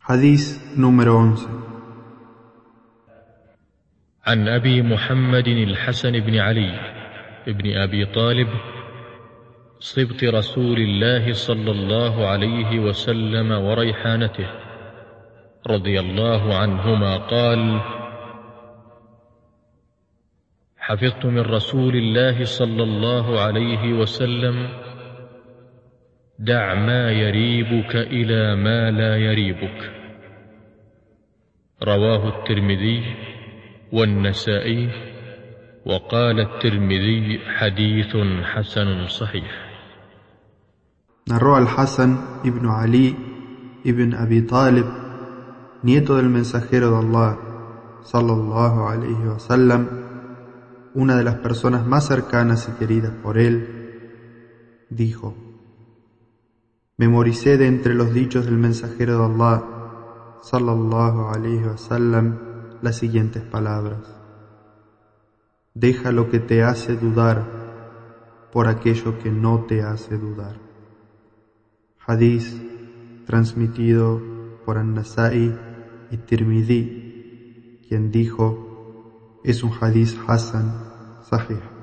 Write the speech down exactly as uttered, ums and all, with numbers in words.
Hadís número once. عن أبي محمد الحسن بن علي بن أبي طالب صبط رسول الله صلى الله عليه وسلم وريحانته رضي الله عنهما قال: حفظت من رسول الله صلى الله عليه وسلم: دع ما يريبك إلى ما لا يريبك. رواه الترمذي والنسائي، وقال الترمذي: حديث حسن صحيح. Narró al-Hasan ibn Ali ibn Abi Talib, nieto del mensajero de Allah, sallallahu alayhi wa sallam, una de las personas más cercanas y queridas por él, dijo: memoricé de entre los dichos del mensajero de Allah, sallallahu alayhi wa sallam, las siguientes palabras: deja lo que te hace dudar por aquello que no te hace dudar. Hadís transmitido por An-Nasa'i y Tirmidhi, quien dijo: es un hadís hasan sahih.